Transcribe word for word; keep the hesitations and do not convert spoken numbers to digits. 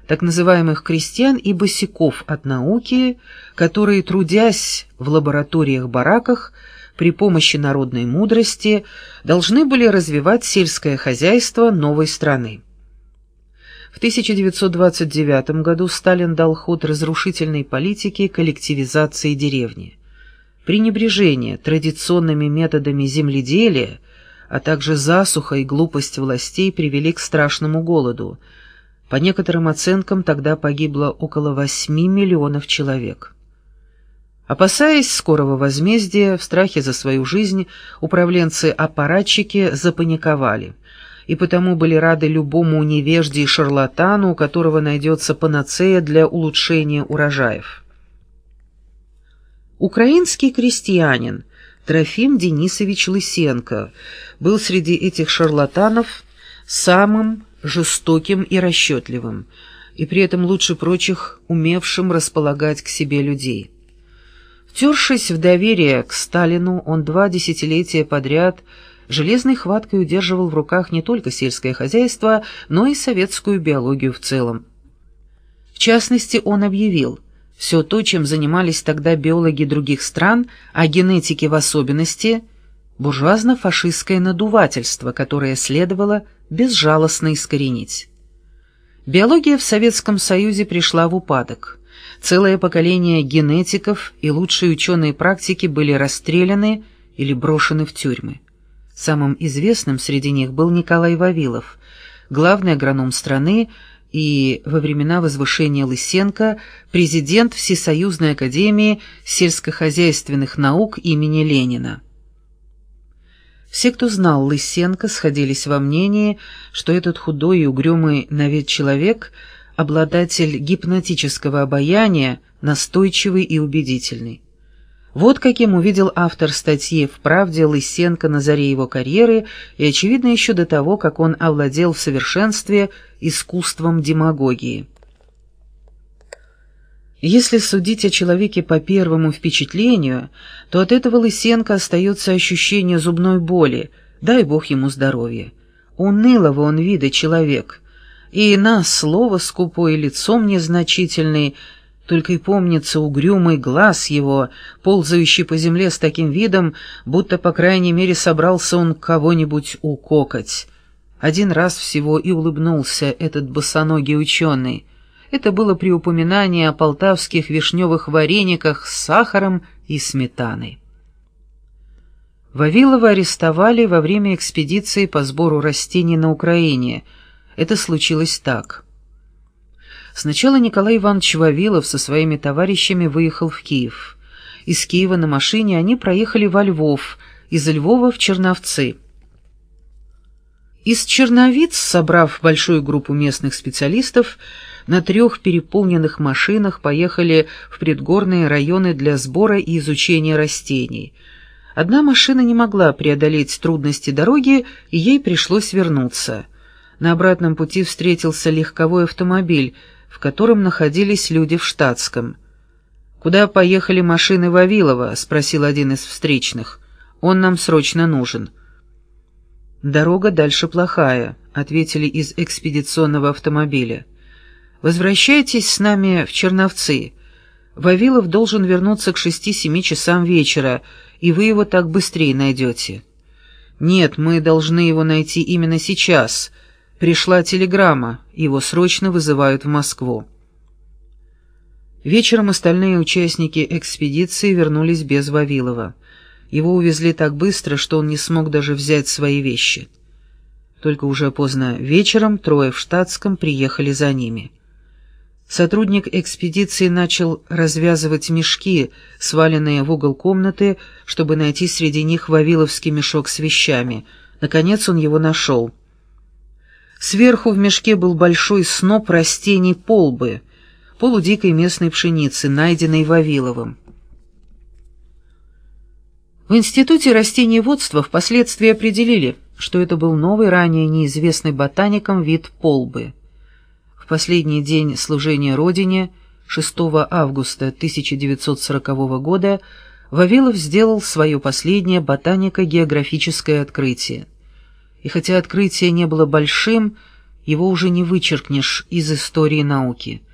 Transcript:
так называемых крестьян и босяков от науки, которые, трудясь в лабораториях-бараках, при помощи народной мудрости должны были развивать сельское хозяйство новой страны. В тысяча девятьсот двадцать девятом году Сталин дал ход разрушительной политике коллективизации деревни. Пренебрежение традиционными методами земледелия, а также засуха и глупость властей привели к страшному голоду. По некоторым оценкам, тогда погибло около восьми миллионов человек. Опасаясь скорого возмездия, в страхе за свою жизнь, управленцы-аппаратчики запаниковали, и потому были рады любому невежде и шарлатану, у которого найдется панацея для улучшения урожаев. Украинский крестьянин Трофим Денисович Лысенко был среди этих шарлатанов самым жестоким и расчетливым, и при этом лучше прочих умевшим располагать к себе людей. Втершись в доверие к Сталину, он два десятилетия подряд железной хваткой удерживал в руках не только сельское хозяйство, но и советскую биологию в целом. В частности, он объявил: все то, чем занимались тогда биологи других стран, а генетики в особенности, буржуазно-фашистское надувательство, которое следовало безжалостно искоренить. Биология в Советском Союзе пришла в упадок. Целое поколение генетиков и лучшие ученые практики были расстреляны или брошены в тюрьмы. Самым известным среди них был Николай Вавилов, главный агроном страны и, во времена возвышения Лысенко, президент Всесоюзной академии сельскохозяйственных наук имени Ленина. Все, кто знал Лысенко, сходились во мнении, что этот худой и угрюмый на вид человек – обладатель гипнотического обаяния, настойчивый и убедительный. Вот каким увидел автор статьи в «Правде» Лысенко на заре его карьеры и, очевидно, еще до того, как он овладел в совершенстве искусством демагогии. Если судить о человеке по первому впечатлению, то от этого Лысенко остается ощущение зубной боли, дай бог ему здоровья. Унылого он вида человек, и на слово скупое, лицом незначительный, только и помнится угрюмый глаз его, ползающий по земле с таким видом, будто, по крайней мере, собрался он кого-нибудь укокать. Один раз всего и улыбнулся этот босоногий ученый. Это было при упоминании о полтавских вишневых варениках с сахаром и сметаной. Вавилова арестовали во время экспедиции по сбору растений на Украине. Это случилось так. Сначала Николай Иванович Вавилов со своими товарищами выехал в Киев. Из Киева на машине они проехали во Львов, из Львова в Черновцы. Из Черновиц, собрав большую группу местных специалистов, на трех переполненных машинах поехали в предгорные районы для сбора и изучения растений. Одна машина не могла преодолеть трудности дороги, и ей пришлось вернуться. На обратном пути встретился легковой автомобиль, в котором находились люди в штатском. «Куда поехали машины Вавилова?» — спросил один из встречных. «Он нам срочно нужен». «Дорога дальше плохая», — ответили из экспедиционного автомобиля. «Возвращайтесь с нами в Черновцы. Вавилов должен вернуться к шести-семи часам вечера, и вы его так быстрее найдете». «Нет, мы должны его найти именно сейчас. Пришла телеграмма, его срочно вызывают в Москву». Вечером остальные участники экспедиции вернулись без Вавилова. Его увезли так быстро, что он не смог даже взять свои вещи. Только уже поздно вечером трое в штатском приехали за ними. Сотрудник экспедиции начал развязывать мешки, сваленные в угол комнаты, чтобы найти среди них вавиловский мешок с вещами. Наконец он его нашел. Сверху в мешке был большой сноп растений полбы, полудикой местной пшеницы, найденной Вавиловым. В Институте растениеводства впоследствии определили, что это был новый, ранее неизвестный ботаникам вид полбы. В последний день служения Родине, шестого августа тысяча девятьсот сорокового года, Вавилов сделал свое последнее ботанико-географическое открытие. И хотя открытие не было большим, его уже не вычеркнешь из истории науки.